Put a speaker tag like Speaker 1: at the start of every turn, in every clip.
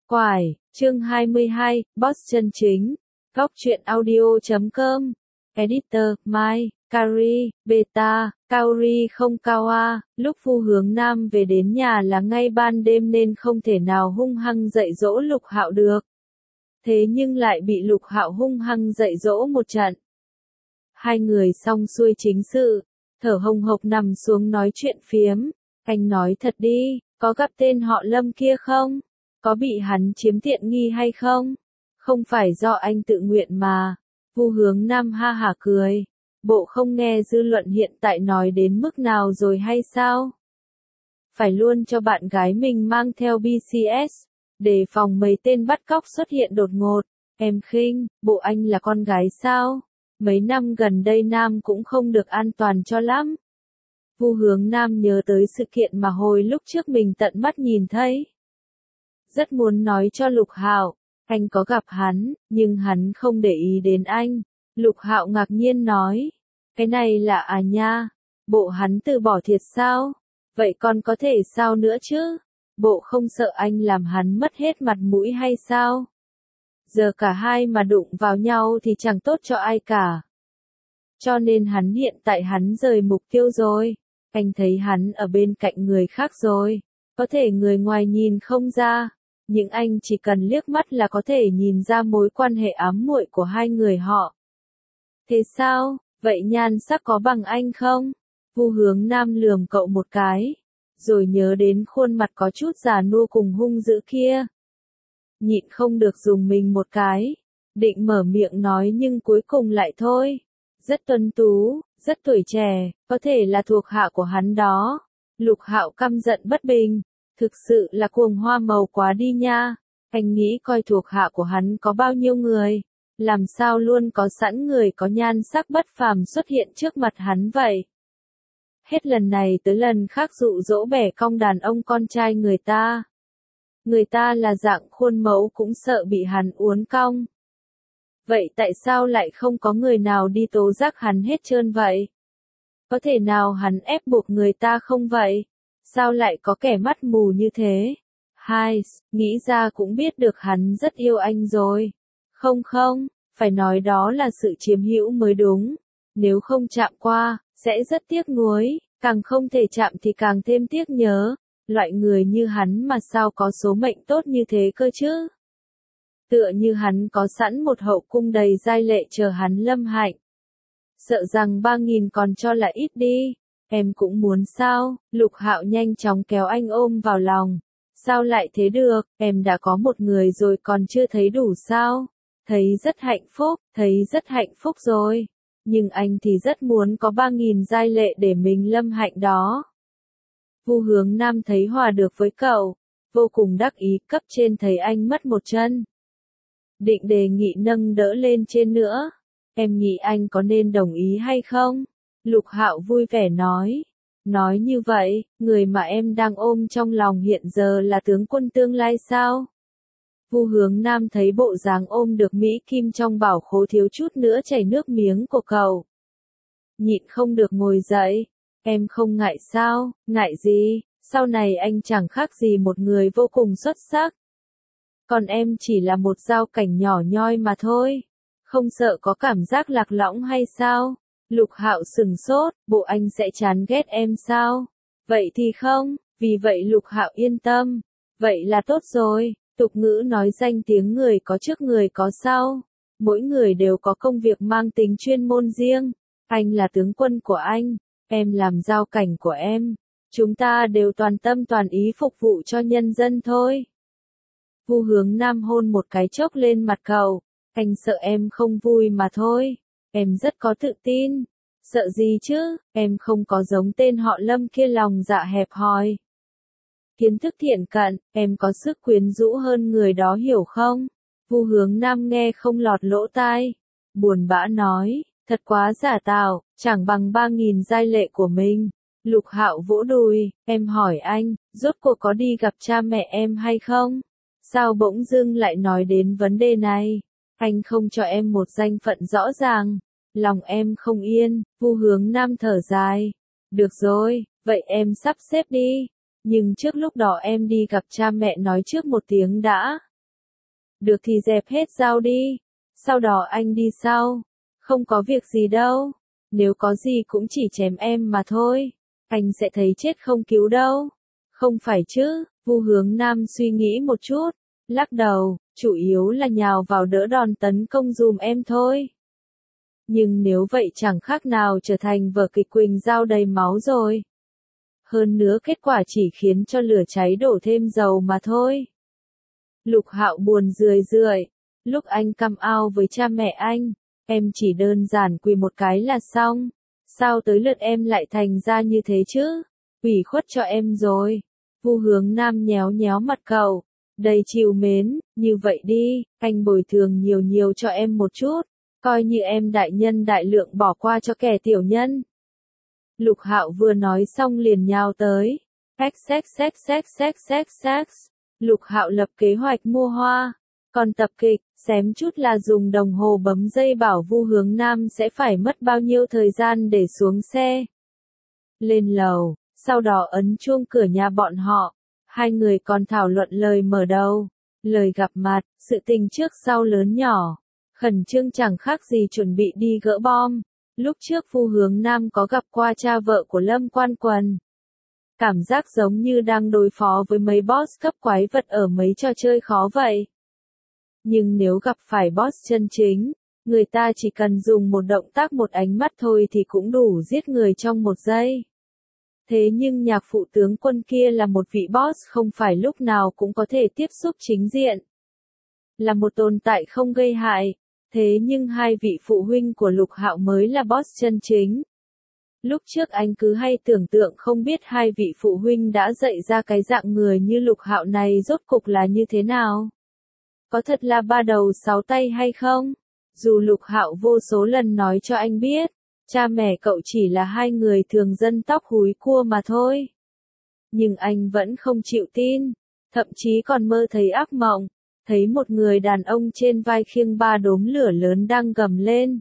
Speaker 1: Quải, chương 22, Boss chân chính. Góc truyện audio.com. Editor, Mai, Kari, Beta, Kaori không Kawa. Lúc Vu Hướng Nam về đến nhà là ngay ban đêm nên không thể nào hung hăng dạy dỗ Lục Hạo được. Thế nhưng lại bị Lục Hạo hung hăng dạy dỗ một trận. Hai người xong xuôi chính sự, thở hồng hộc nằm xuống nói chuyện phiếm. Anh nói thật đi, có gặp tên họ Lâm kia không? Có bị hắn chiếm tiện nghi hay không? Không phải do anh tự nguyện mà. Vu Hướng Nam ha hả cười. Bộ không nghe dư luận hiện tại nói đến mức nào rồi hay sao? Phải luôn cho bạn gái mình mang theo BCS, để phòng mấy tên bắt cóc xuất hiện đột ngột. Em khinh, bộ anh là con gái sao? Mấy năm gần đây Nam cũng không được an toàn cho lắm. Vu Hướng Nam nhớ tới sự kiện mà hồi lúc trước mình tận mắt nhìn thấy. Rất muốn nói cho Lục Hạo, anh có gặp hắn, nhưng hắn không để ý đến anh. Lục Hạo ngạc nhiên nói, cái này là à nha, bộ hắn từ bỏ thiệt sao? Vậy còn có thể sao nữa chứ? Bộ không sợ anh làm hắn mất hết mặt mũi hay sao? Giờ cả hai mà đụng vào nhau thì chẳng tốt cho ai cả. Cho nên hắn hiện tại hắn rời mục tiêu rồi. Anh thấy hắn ở bên cạnh người khác rồi. Có thể người ngoài nhìn không ra. Nhưng anh chỉ cần liếc mắt là có thể nhìn ra mối quan hệ ám muội của hai người họ. Thế sao? Vậy nhan sắc có bằng anh không? Vu Hướng Nam lườm cậu một cái. Rồi nhớ đến khuôn mặt có chút già nua cùng hung dữ kia. Nhịn không được dùng mình một cái. Định mở miệng nói nhưng cuối cùng lại thôi. Rất tuấn tú, rất tuổi trẻ, có thể là thuộc hạ của hắn đó. Lục Hạo căm giận bất bình. Thực sự là cuồng hoa màu quá đi nha. Anh nghĩ coi thuộc hạ của hắn có bao nhiêu người. Làm sao luôn có sẵn người có nhan sắc bất phàm xuất hiện trước mặt hắn vậy. Hết lần này tới lần khác dụ dỗ bẻ cong đàn ông con trai người ta. Người ta là dạng khuôn mẫu cũng sợ bị hắn uốn cong. Vậy tại sao lại không có người nào đi tố giác hắn hết trơn vậy? Có thể nào hắn ép buộc người ta không vậy? Sao lại có kẻ mắt mù như thế? Hai, nghĩ ra cũng biết được hắn rất yêu anh rồi. Không, phải nói đó là sự chiếm hữu mới đúng. Nếu không chạm qua, sẽ rất tiếc nuối, càng không thể chạm thì càng thêm tiếc nhớ. Loại người như hắn mà sao có số mệnh tốt như thế cơ chứ? Tựa như hắn có sẵn một hậu cung đầy giai lệ chờ hắn lâm hạnh. Sợ rằng 3.000 còn cho là ít đi. Em cũng muốn sao? Lục Hạo nhanh chóng kéo anh ôm vào lòng. Sao lại thế được? Em đã có một người rồi còn chưa thấy đủ sao? Thấy rất hạnh phúc rồi. Nhưng anh thì rất muốn có 3.000 giai lệ để mình lâm hạnh đó. Vu Hướng Nam thấy hòa được với cậu. Vô cùng đắc ý, cấp trên thấy anh mất một chân. Định đề nghị nâng đỡ lên trên nữa. Em nghĩ anh có nên đồng ý hay không? Lục Hạo vui vẻ nói. Nói như vậy, người mà em đang ôm trong lòng hiện giờ là tướng quân tương lai sao? Vu Hướng Nam thấy bộ dáng ôm được Mỹ Kim trong bảo khố thiếu chút nữa chảy nước miếng của cậu. Nhịn không được ngồi dậy. Em không ngại sao? Ngại gì? Sau này anh chẳng khác gì một người vô cùng xuất sắc. Còn em chỉ là một dao cảnh nhỏ nhoi mà thôi. Không sợ có cảm giác lạc lõng hay sao? Lục Hạo sừng sốt, bộ anh sẽ chán ghét em sao? Vậy thì không, vì vậy Lục Hạo yên tâm. Vậy là tốt rồi, tục ngữ nói danh tiếng người có trước người có sau. Mỗi người đều có công việc mang tính chuyên môn riêng. Anh là tướng quân của anh, em làm dao cảnh của em. Chúng ta đều toàn tâm toàn ý phục vụ cho nhân dân thôi. Vu Hướng Nam hôn một cái chốc lên mặt cậu. Anh sợ em không vui mà thôi. Em rất có tự tin. Sợ gì chứ, em không có giống tên họ Lâm kia lòng dạ hẹp hòi. Kiến thức thiện cận, em có sức quyến rũ hơn người đó hiểu không? Vu Hướng Nam nghe không lọt lỗ tai. Buồn bã nói, thật quá giả tạo, chẳng bằng 3.000 giai lệ của mình. Lục Hạo vỗ đùi, em hỏi anh, rốt cuộc có đi gặp cha mẹ em hay không? Sao bỗng dưng lại nói đến vấn đề này? Anh không cho em một danh phận rõ ràng. Lòng em không yên. Vu Hướng Nam thở dài. Được rồi, vậy em sắp xếp đi. Nhưng trước lúc đó em đi gặp cha mẹ nói trước một tiếng đã. Được thì dẹp hết dao đi. Sau đó anh đi sau. Không có việc gì đâu. Nếu có gì cũng chỉ chém em mà thôi. Anh sẽ thấy chết không cứu đâu. Không phải chứ, Vu Hướng Nam suy nghĩ một chút. Lắc đầu, chủ yếu là nhào vào đỡ đòn tấn công dùm em thôi. Nhưng nếu vậy chẳng khác nào trở thành vở kịch Quỳnh Dao đầy máu rồi. Hơn nữa kết quả chỉ khiến cho lửa cháy đổ thêm dầu mà thôi. Lục Hạo buồn rười rượi. Lúc anh come out với cha mẹ anh, em chỉ đơn giản quỳ một cái là xong. Sao tới lượt em lại thành ra như thế chứ? Ủy khuất cho em rồi. Vu Hướng Nam nhéo nhéo mặt cậu. Đầy trìu mến, như vậy đi, anh bồi thường nhiều nhiều cho em một chút. Coi như em đại nhân đại lượng bỏ qua cho kẻ tiểu nhân. Lục Hạo vừa nói xong liền nhào tới. Sex. Lục Hạo lập kế hoạch mua hoa. Còn tập kịch, xém chút là dùng đồng hồ bấm dây bảo Vu Hướng Nam sẽ phải mất bao nhiêu thời gian để xuống xe. Lên lầu, sau đó ấn chuông cửa nhà bọn họ. Hai người còn thảo luận lời mở đầu. Lời gặp mặt, sự tình trước sau lớn nhỏ. Khẩn trương chẳng khác gì chuẩn bị đi gỡ bom. Lúc trước Vu Hướng Nam có gặp qua cha vợ của Lâm Quan Quần. Cảm giác giống như đang đối phó với mấy boss cấp quái vật ở mấy trò chơi khó vậy. Nhưng nếu gặp phải boss chân chính, người ta chỉ cần dùng một động tác một ánh mắt thôi thì cũng đủ giết người trong một giây. Thế nhưng nhạc phụ tướng quân kia là một vị boss không phải lúc nào cũng có thể tiếp xúc chính diện. Là một tồn tại không gây hại. Thế nhưng hai vị phụ huynh của Lục Hạo mới là boss chân chính. Lúc trước anh cứ hay tưởng tượng không biết hai vị phụ huynh đã dạy ra cái dạng người như Lục Hạo này rốt cục là như thế nào. Có thật là ba đầu sáu tay hay không? Dù Lục Hạo vô số lần nói cho anh biết, cha mẹ cậu chỉ là hai người thường dân tóc húi cua mà thôi. Nhưng anh vẫn không chịu tin, thậm chí còn mơ thấy ác mộng, thấy một người đàn ông trên vai khiêng ba đốm lửa lớn đang gầm lên.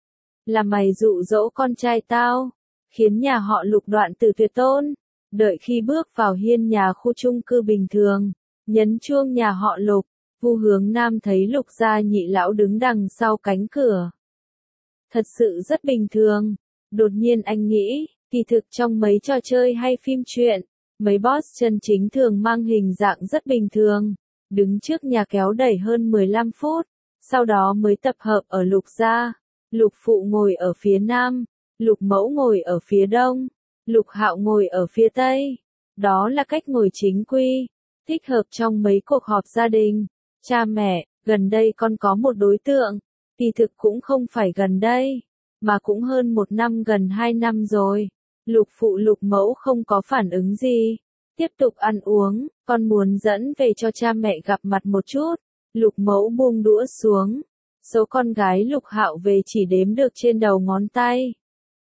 Speaker 1: Là mày dụ dỗ con trai tao, khiến nhà họ Lục đoạn tử tuyệt tôn. Đợi khi bước vào hiên nhà khu chung cư bình thường, nhấn chuông nhà họ Lục, Vu Hướng Nam thấy Lục gia nhị lão đứng đằng sau cánh cửa. Thật sự rất bình thường. Đột nhiên anh nghĩ, kỳ thực trong mấy trò chơi hay phim truyện, mấy boss chân chính thường mang hình dạng rất bình thường, đứng trước nhà kéo đẩy hơn 15 phút, sau đó mới tập hợp ở Lục gia. Lục phụ ngồi ở phía nam, Lục mẫu ngồi ở phía đông, Lục Hạo ngồi ở phía tây. Đó là cách ngồi chính quy, thích hợp trong mấy cuộc họp gia đình. Cha mẹ, gần đây con có một đối tượng, kỳ thực cũng không phải gần đây, mà cũng hơn 1 năm gần 2 năm rồi. Lục phụ Lục mẫu không có phản ứng gì. Tiếp tục ăn uống, con muốn dẫn về cho cha mẹ gặp mặt một chút. Lục mẫu buông đũa xuống. Số con gái Lục Hạo về chỉ đếm được trên đầu ngón tay.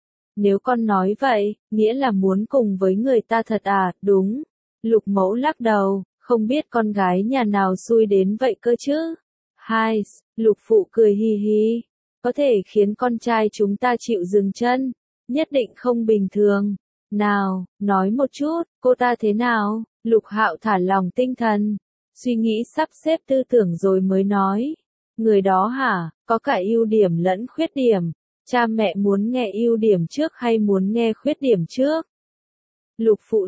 Speaker 1: Nếu con nói vậy, nghĩa là muốn cùng với người ta thật à? Đúng. Lục mẫu lắc đầu, không biết con gái nhà nào xui đến vậy cơ chứ. Hai, Lục phụ cười hì hì. Có thể khiến con trai chúng ta chịu dừng chân. Nhất định không bình thường. Nào, nói một chút, cô ta thế nào? Lục Hạo thả lòng tinh thần. Suy nghĩ sắp xếp tư tưởng rồi mới nói. Người đó hả, có cả ưu điểm lẫn khuyết điểm. Cha mẹ muốn nghe ưu điểm trước hay muốn nghe khuyết điểm trước? Lục phụ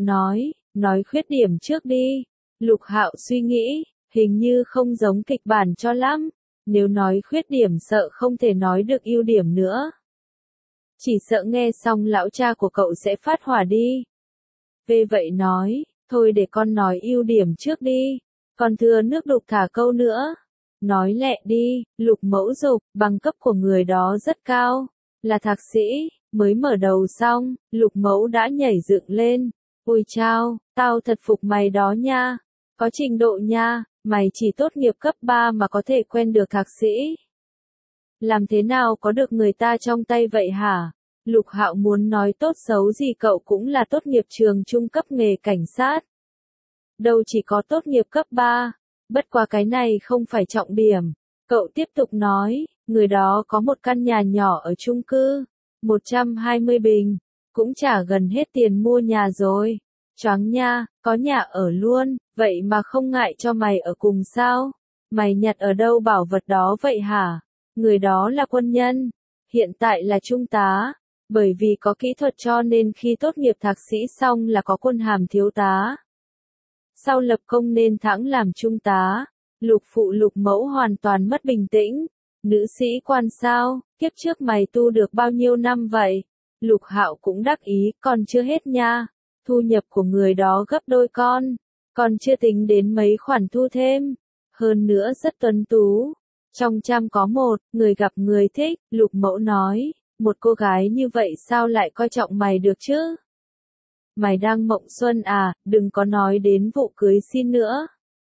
Speaker 1: nói khuyết điểm trước đi. Lục Hạo suy nghĩ, hình như không giống kịch bản cho lắm. Nếu nói khuyết điểm sợ không thể nói được ưu điểm nữa. Chỉ sợ nghe xong lão cha của cậu sẽ phát hỏa đi. Về vậy nói, thôi để con nói ưu điểm trước đi. Còn thừa nước đục thả câu nữa. Nói lẹ đi, Lục mẫu dục, bằng cấp của người đó rất cao. Là thạc sĩ, mới mở đầu xong, Lục mẫu đã nhảy dựng lên. Ôi chao, tao thật phục mày đó nha. Có trình độ nha, mày chỉ tốt nghiệp cấp 3 mà có thể quen được thạc sĩ. Làm thế nào có được người ta trong tay vậy hả? Lục Hạo muốn nói tốt xấu gì cậu cũng là tốt nghiệp trường trung cấp nghề cảnh sát. Đâu chỉ có tốt nghiệp cấp 3. Bất qua cái này không phải trọng điểm. Cậu tiếp tục nói, người đó có một căn nhà nhỏ ở chung cư, 120 bình, cũng trả gần hết tiền mua nhà rồi. Choáng nha, có nhà ở luôn, vậy mà không ngại cho mày ở cùng sao? Mày nhặt ở đâu bảo vật đó vậy hả? Người đó là quân nhân, hiện tại là trung tá, bởi vì có kỹ thuật cho nên khi tốt nghiệp thạc sĩ xong là có quân hàm thiếu tá. Sau lập công nên thẳng làm trung tá. Lục phụ Lục mẫu hoàn toàn mất bình tĩnh. Nữ sĩ quan sao, kiếp trước mày tu được bao nhiêu năm vậy? Lục Hạo cũng đắc ý, còn chưa hết nha. Thu nhập của người đó gấp đôi còn chưa tính đến mấy khoản thu thêm. Hơn nữa rất tuấn tú. Trong trăm có một, người gặp người thích, Lục mẫu nói, một cô gái như vậy sao lại coi trọng mày được chứ? Mày đang mộng xuân à, đừng có nói đến vụ cưới xin nữa.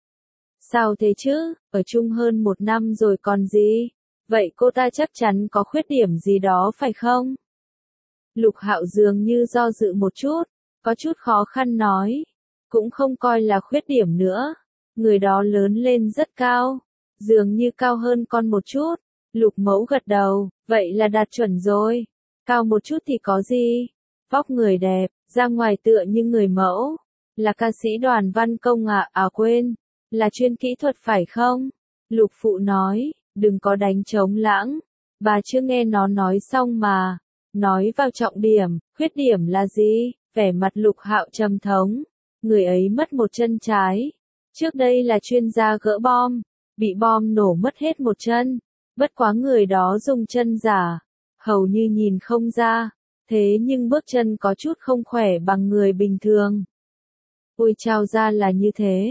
Speaker 1: Sao thế chứ, ở chung hơn 1 năm rồi còn gì? Vậy cô ta chắc chắn có khuyết điểm gì đó phải không? Lục Hạo dường như do dự một chút, có chút khó khăn nói. Cũng không coi là khuyết điểm nữa. Người đó lớn lên rất cao, dường như cao hơn con một chút. Lục mẫu gật đầu, vậy là đạt chuẩn rồi. Cao một chút thì có gì? Vóc người đẹp, ra ngoài tựa như người mẫu. Là ca sĩ Đoàn Văn Công à quên, là chuyên kỹ thuật phải không? Lục phụ nói, đừng có đánh trống lãng. Bà chưa nghe nó nói xong mà. Nói vào trọng điểm, khuyết điểm là gì? Vẻ mặt Lục Hạo trầm thống. Người ấy mất một chân trái. Trước đây là chuyên gia gỡ bom. Bị bom nổ mất hết một chân. Bất quá người đó dùng chân giả. Hầu như nhìn không ra. Thế nhưng bước chân có chút không khỏe bằng người bình thường. Ôi chao ra là như thế.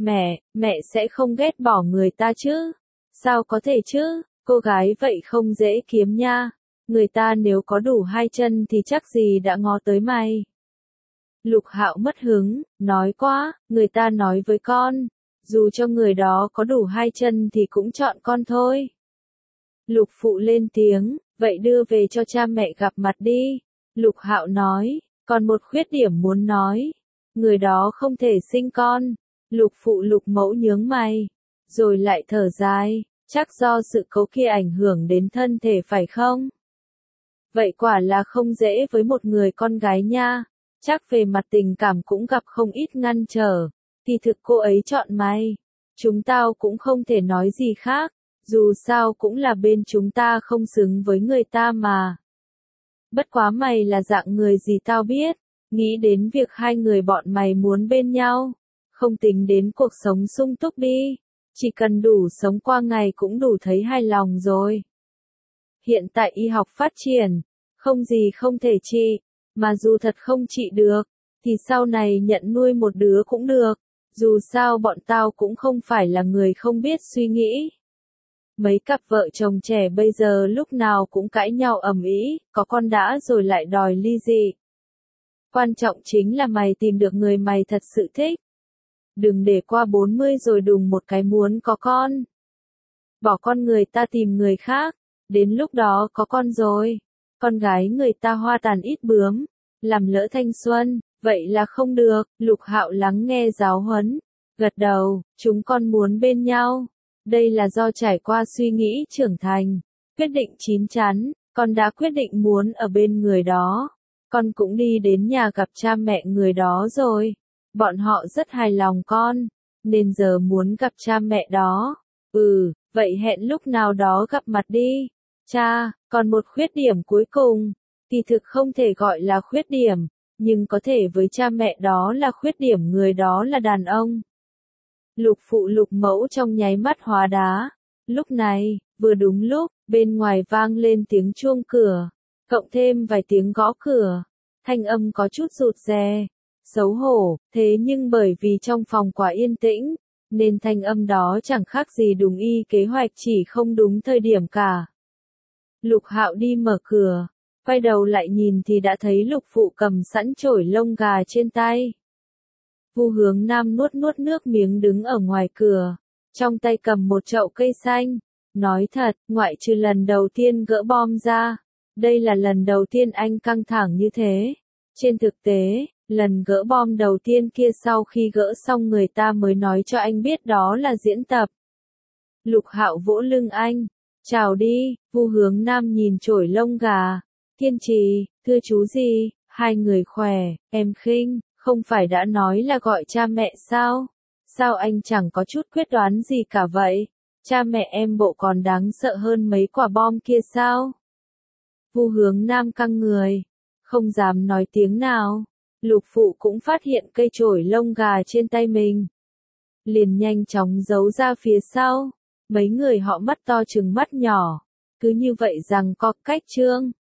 Speaker 1: Mẹ sẽ không ghét bỏ người ta chứ? Sao có thể chứ? Cô gái vậy không dễ kiếm nha. Người ta nếu có đủ 2 chân thì chắc gì đã ngó tới mày. Lục Hạo mất hứng, nói quá, người ta nói với con. Dù cho người đó có đủ 2 chân thì cũng chọn con thôi. Lục phụ lên tiếng, vậy đưa về cho cha mẹ gặp mặt đi. Lục Hạo nói, còn một khuyết điểm muốn nói. Người đó không thể sinh con. Lục phụ Lục mẫu nhướng mày. Rồi lại thở dài, chắc do sự cố kia ảnh hưởng đến thân thể phải không? Vậy quả là không dễ với một người con gái nha. Chắc về mặt tình cảm cũng gặp không ít ngăn trở. Thì thực cô ấy chọn mày. Chúng tao cũng không thể nói gì khác. Dù sao cũng là bên chúng ta không xứng với người ta mà. Bất quá mày là dạng người gì tao biết. Nghĩ đến việc 2 người bọn mày muốn bên nhau. Không tính đến cuộc sống sung túc đi. Chỉ cần đủ sống qua ngày cũng đủ thấy hài lòng rồi. Hiện tại y học phát triển. Không gì không thể trị. Mà dù thật không trị được. Thì sau này nhận nuôi một đứa cũng được. Dù sao bọn tao cũng không phải là người không biết suy nghĩ. Mấy cặp vợ chồng trẻ bây giờ lúc nào cũng cãi nhau ầm ĩ, có con đã rồi lại đòi ly dị. Quan trọng chính là mày tìm được người mày thật sự thích. Đừng để qua 40 rồi đùng một cái muốn có con. Bỏ con người ta tìm người khác, đến lúc đó có con rồi. Con gái người ta hoa tàn ít bướm, làm lỡ thanh xuân, vậy là không được. Lục Hạo lắng nghe giáo huấn, gật đầu, chúng con muốn bên nhau. Đây là do trải qua suy nghĩ trưởng thành, quyết định chín chắn, con đã quyết định muốn ở bên người đó. Con cũng đi đến nhà gặp cha mẹ người đó rồi. Bọn họ rất hài lòng con, nên giờ muốn gặp cha mẹ đó. Vậy hẹn lúc nào đó gặp mặt đi. Cha, còn một khuyết điểm cuối cùng, thì thực không thể gọi là khuyết điểm, nhưng có thể với cha mẹ đó là khuyết điểm người đó là đàn ông. Lục phụ Lục mẫu trong nháy mắt hóa đá. Lúc này, vừa đúng lúc, bên ngoài vang lên tiếng chuông cửa, cộng thêm vài tiếng gõ cửa. Thanh âm có chút rụt rè, xấu hổ, thế nhưng bởi vì trong phòng quá yên tĩnh, nên thanh âm đó chẳng khác gì đúng y kế hoạch chỉ không đúng thời điểm cả. Lục Hạo đi mở cửa, quay đầu lại nhìn thì đã thấy Lục phụ cầm sẵn chổi lông gà trên tay. Vu Hướng Nam nuốt nước miếng đứng ở ngoài cửa, trong tay cầm một chậu cây xanh. Nói thật, ngoại trừ lần đầu tiên gỡ bom ra, đây là lần đầu tiên anh căng thẳng như thế. Trên thực tế, lần gỡ bom đầu tiên kia sau khi gỡ xong người ta mới nói cho anh biết đó là diễn tập. Lục Hạo vỗ lưng anh. Chào đi. Vu Hướng Nam nhìn chổi lông gà. Kiên trì, thưa chú gì, 2 người khỏe, em khinh, không phải đã nói là gọi cha mẹ sao? Sao anh chẳng có chút quyết đoán gì cả vậy? Cha mẹ em bộ còn đáng sợ hơn mấy quả bom kia sao? Vu Hướng Nam căng người, không dám nói tiếng nào. Lục Phụ cũng phát hiện cây chổi lông gà trên tay mình, liền nhanh chóng giấu ra phía sau. Mấy người họ mắt to trừng mắt nhỏ, cứ như vậy rằng có cách trương.